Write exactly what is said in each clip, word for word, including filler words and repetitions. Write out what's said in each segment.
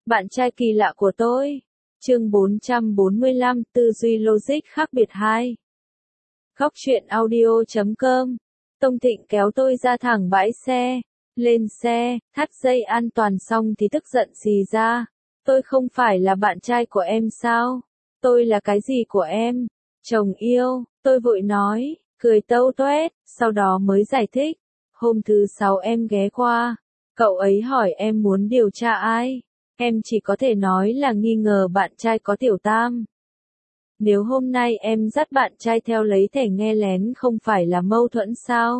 Bạn trai kỳ lạ của tôi. Chương bốn trăm bốn mươi lăm, tư duy logic khác biệt hai. Góc truyện audio chấm com. Tông Thịnh kéo tôi ra thẳng bãi xe. Lên xe, thắt dây an toàn xong thì tức giận xì ra. Tôi không phải là bạn trai của em sao? Tôi là cái gì của em? Chồng yêu, tôi vội nói, cười tâu toét, sau đó mới giải thích. Hôm thứ sáu em ghé qua. Cậu ấy hỏi em muốn điều tra ai? Em chỉ có thể nói là nghi ngờ bạn trai có tiểu tam. Nếu hôm nay em dắt bạn trai theo lấy thẻ nghe lén không phải là mâu thuẫn sao?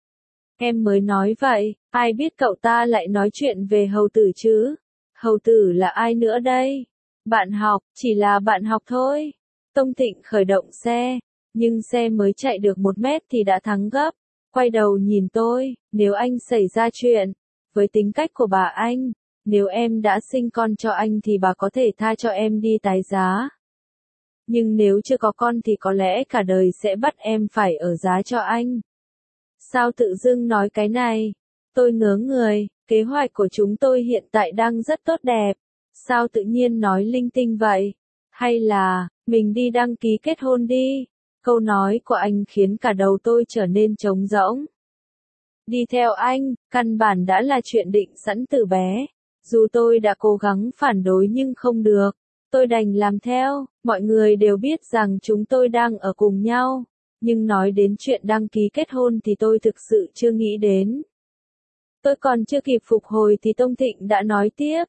Em mới nói vậy, ai biết cậu ta lại nói chuyện về hầu tử chứ? Hầu tử là ai nữa đây? Bạn học, chỉ là bạn học thôi. Tông Thịnh khởi động xe, nhưng xe mới chạy được một mét thì đã thắng gấp. Quay đầu nhìn tôi, nếu anh xảy ra chuyện, với tính cách của bà anh, nếu em đã sinh con cho anh thì bà có thể tha cho em đi tái giá. Nhưng nếu chưa có con thì có lẽ cả đời sẽ bắt em phải ở giá cho anh. Sao tự dưng nói cái này? Tôi ngớ người, kế hoạch của chúng tôi hiện tại đang rất tốt đẹp. Sao tự nhiên nói linh tinh vậy? Hay là, mình đi đăng ký kết hôn đi? Câu nói của anh khiến cả đầu tôi trở nên trống rỗng. Đi theo anh, căn bản đã là chuyện định sẵn từ bé. Dù tôi đã cố gắng phản đối nhưng không được. Tôi đành làm theo, mọi người đều biết rằng chúng tôi đang ở cùng nhau. Nhưng nói đến chuyện đăng ký kết hôn thì tôi thực sự chưa nghĩ đến. Tôi còn chưa kịp phục hồi thì Tông Thịnh đã nói tiếp.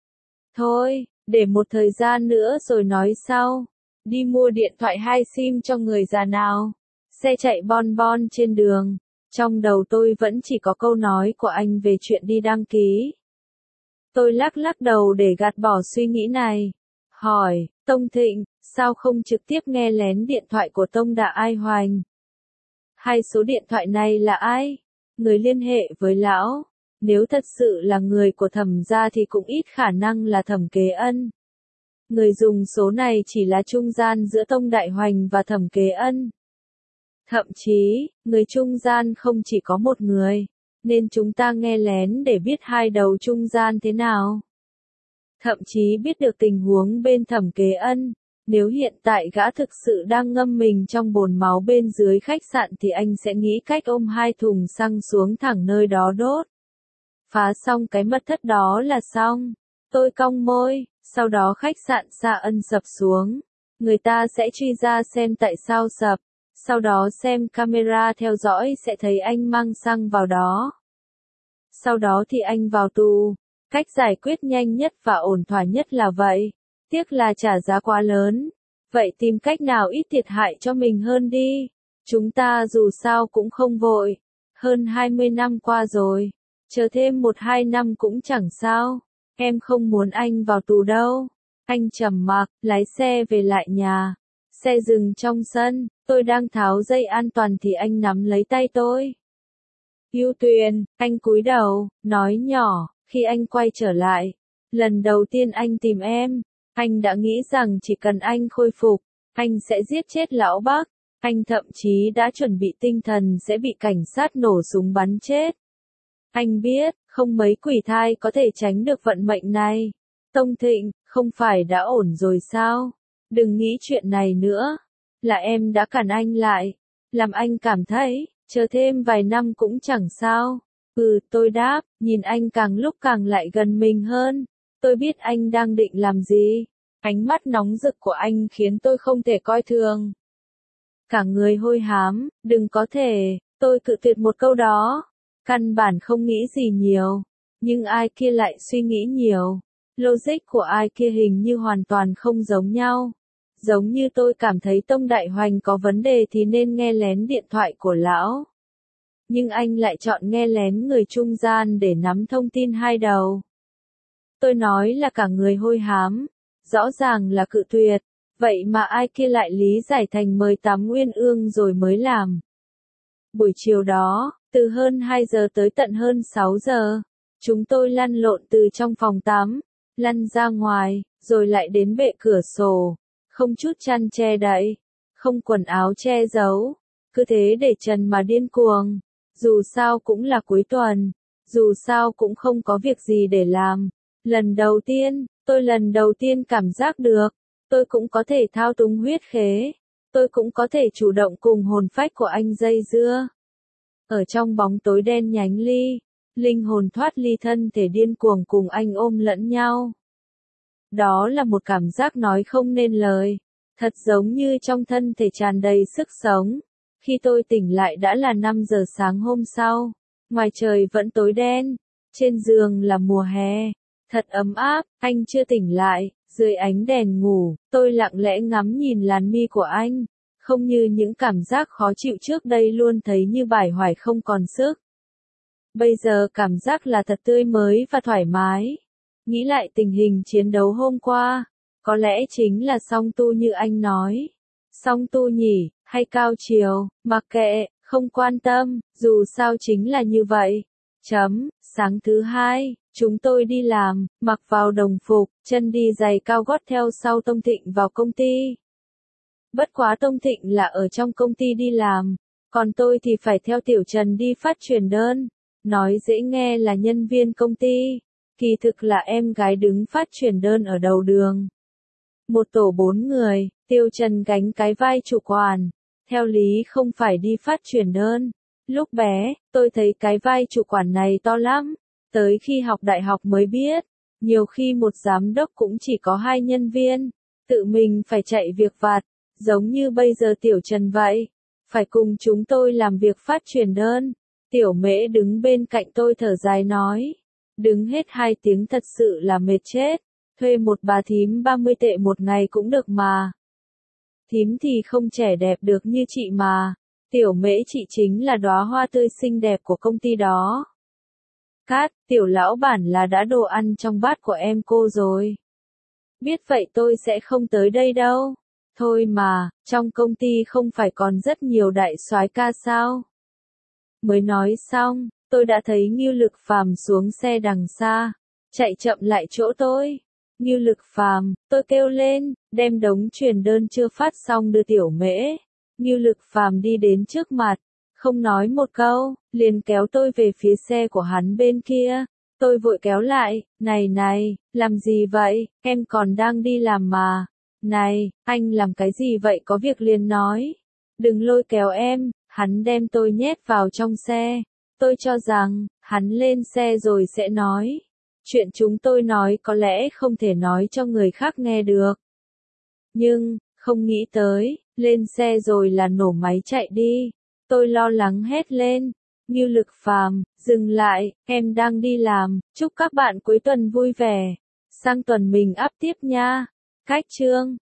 Thôi, để một thời gian nữa rồi nói sau. Đi mua điện thoại hai sim cho người già nào. Xe chạy bon bon trên đường. Trong đầu tôi vẫn chỉ có câu nói của anh về chuyện đi đăng ký. Tôi lắc lắc đầu để gạt bỏ suy nghĩ này. Hỏi, Tông Thịnh, sao không trực tiếp nghe lén điện thoại của Tông Đạ Ai Hoành? Hai số điện thoại này là ai? Người liên hệ với lão. Nếu thật sự là người của Thẩm gia thì cũng ít khả năng là Thẩm Kế Ân. Người dùng số này chỉ là trung gian giữa Tông Đại Hoành và Thẩm Kế Ân. Thậm chí, người trung gian không chỉ có một người, nên chúng ta nghe lén để biết hai đầu trung gian thế nào. Thậm chí biết được tình huống bên Thẩm Kế Ân. Nếu hiện tại gã thực sự đang ngâm mình trong bồn máu bên dưới khách sạn thì anh sẽ nghĩ cách ôm hai thùng xăng xuống thẳng nơi đó đốt. Phá xong cái mật thất đó là xong. Tôi cong môi, sau đó khách sạn Sa Ân sập xuống. Người ta sẽ truy ra xem tại sao sập. Sau đó xem camera theo dõi sẽ thấy anh mang xăng vào đó. Sau đó thì anh vào tù. Cách giải quyết nhanh nhất và ổn thỏa nhất là vậy. Tiếc là trả giá quá lớn. Vậy tìm cách nào ít thiệt hại cho mình hơn đi. Chúng ta dù sao cũng không vội. Hơn hai mươi năm qua rồi. Chờ thêm một hai năm cũng chẳng sao. Em không muốn anh vào tù đâu. Anh trầm mặc, lái xe về lại nhà. Xe dừng trong sân, tôi đang tháo dây an toàn thì anh nắm lấy tay tôi. Yêu Tuyền, anh cúi đầu, nói nhỏ, khi anh quay trở lại. Lần đầu tiên anh tìm em, anh đã nghĩ rằng chỉ cần anh khôi phục, anh sẽ giết chết lão Bắc. Anh thậm chí đã chuẩn bị tinh thần sẽ bị cảnh sát nổ súng bắn chết. Anh biết, không mấy quỷ thai có thể tránh được vận mệnh này. Tông Thịnh, không phải đã ổn rồi sao? Đừng nghĩ chuyện này nữa. Là em đã cản anh lại. Làm anh cảm thấy, chờ thêm vài năm cũng chẳng sao. Ừ, tôi đáp, nhìn anh càng lúc càng lại gần mình hơn. Tôi biết anh đang định làm gì. Ánh mắt nóng rực của anh khiến tôi không thể coi thường. Cả người hôi hám, đừng có thể, tôi cự tuyệt một câu đó. Căn bản không nghĩ gì nhiều. Nhưng ai kia lại suy nghĩ nhiều. Logic của ai kia hình như hoàn toàn không giống nhau. Giống như tôi cảm thấy Tông Đại Hoành có vấn đề thì nên nghe lén điện thoại của lão. Nhưng anh lại chọn nghe lén người trung gian để nắm thông tin hai đầu. Tôi nói là cả người hôi hám. Rõ ràng là cự tuyệt. Vậy mà ai kia lại lý giải thành mời tắm Nguyên Ương rồi mới làm. Buổi chiều đó, từ hơn hai giờ tới tận hơn sáu giờ, chúng tôi lăn lộn từ trong phòng tắm, lăn ra ngoài, rồi lại đến bệ cửa sổ, không chút chăn che đậy, không quần áo che giấu, cứ thế để trần mà điên cuồng. Dù sao cũng là cuối tuần, dù sao cũng không có việc gì để làm. Lần đầu tiên, Tôi lần đầu tiên cảm giác được, tôi cũng có thể thao túng huyết khế, tôi cũng có thể chủ động cùng hồn phách của anh dây dưa. Ở trong bóng tối đen nhánh ly, linh hồn thoát ly thân thể điên cuồng cùng anh ôm lẫn nhau. Đó là một cảm giác nói không nên lời, thật giống như trong thân thể tràn đầy sức sống. Khi tôi tỉnh lại đã là năm giờ sáng hôm sau, ngoài trời vẫn tối đen, trên giường là mùa hè, thật ấm áp, anh chưa tỉnh lại, dưới ánh đèn ngủ, tôi lặng lẽ ngắm nhìn làn mi của anh, không như những cảm giác khó chịu trước đây luôn thấy như bải hoài không còn sức. Bây giờ cảm giác là thật tươi mới và thoải mái. Nghĩ lại tình hình chiến đấu hôm qua, có lẽ chính là song tu như anh nói. Song tu nhỉ, hay cao chiều, mặc kệ, không quan tâm, dù sao chính là như vậy. Chấm, sáng thứ hai, chúng tôi đi làm, mặc vào đồng phục, chân đi giày cao gót theo sau Tông Thịnh vào công ty. Bất quá Tông Thịnh là ở trong công ty đi làm, còn tôi thì phải theo Tiểu Trần đi phát truyền đơn. Nói dễ nghe là nhân viên công ty, kỳ thực là em gái đứng phát truyền đơn ở đầu đường. Một tổ bốn người, Tiêu Trần gánh cái vai chủ quản, theo lý không phải đi phát truyền đơn. Lúc bé, tôi thấy cái vai chủ quản này to lắm, tới khi học đại học mới biết, nhiều khi một giám đốc cũng chỉ có hai nhân viên, tự mình phải chạy việc vặt, giống như bây giờ Tiểu Trần vậy, phải cùng chúng tôi làm việc phát truyền đơn. Tiểu Mễ đứng bên cạnh tôi thở dài nói, đứng hết hai tiếng thật sự là mệt chết, thuê một bà thím ba mươi tệ một ngày cũng được mà. Thím thì không trẻ đẹp được như chị mà, Tiểu Mễ chị chính là đóa hoa tươi xinh đẹp của công ty đó. Cát, Tiểu lão bản là đã đồ ăn trong bát của em cô rồi. Biết vậy tôi sẽ không tới đây đâu. Thôi mà, trong công ty không phải còn rất nhiều đại soái ca sao? Mới nói xong, tôi đã thấy Ngưu Lực Phàm xuống xe đằng xa, chạy chậm lại chỗ tôi. Ngưu Lực Phàm, tôi kêu lên, đem đống truyền đơn chưa phát xong đưa Tiểu Mễ. Ngưu Lực Phàm đi đến trước mặt, không nói một câu, liền kéo tôi về phía xe của hắn bên kia. Tôi vội kéo lại, này này, làm gì vậy, em còn đang đi làm mà. Này, anh làm cái gì vậy có việc liền nói. Đừng lôi kéo em, hắn đem tôi nhét vào trong xe. Tôi cho rằng, hắn lên xe rồi sẽ nói. Chuyện chúng tôi nói có lẽ không thể nói cho người khác nghe được. Nhưng, không nghĩ tới, lên xe rồi là nổ máy chạy đi. Tôi lo lắng hét lên. Ngưu Lực Phàm, dừng lại, em đang đi làm, chúc các bạn cuối tuần vui vẻ. Sang tuần mình up tiếp nha. Cách chương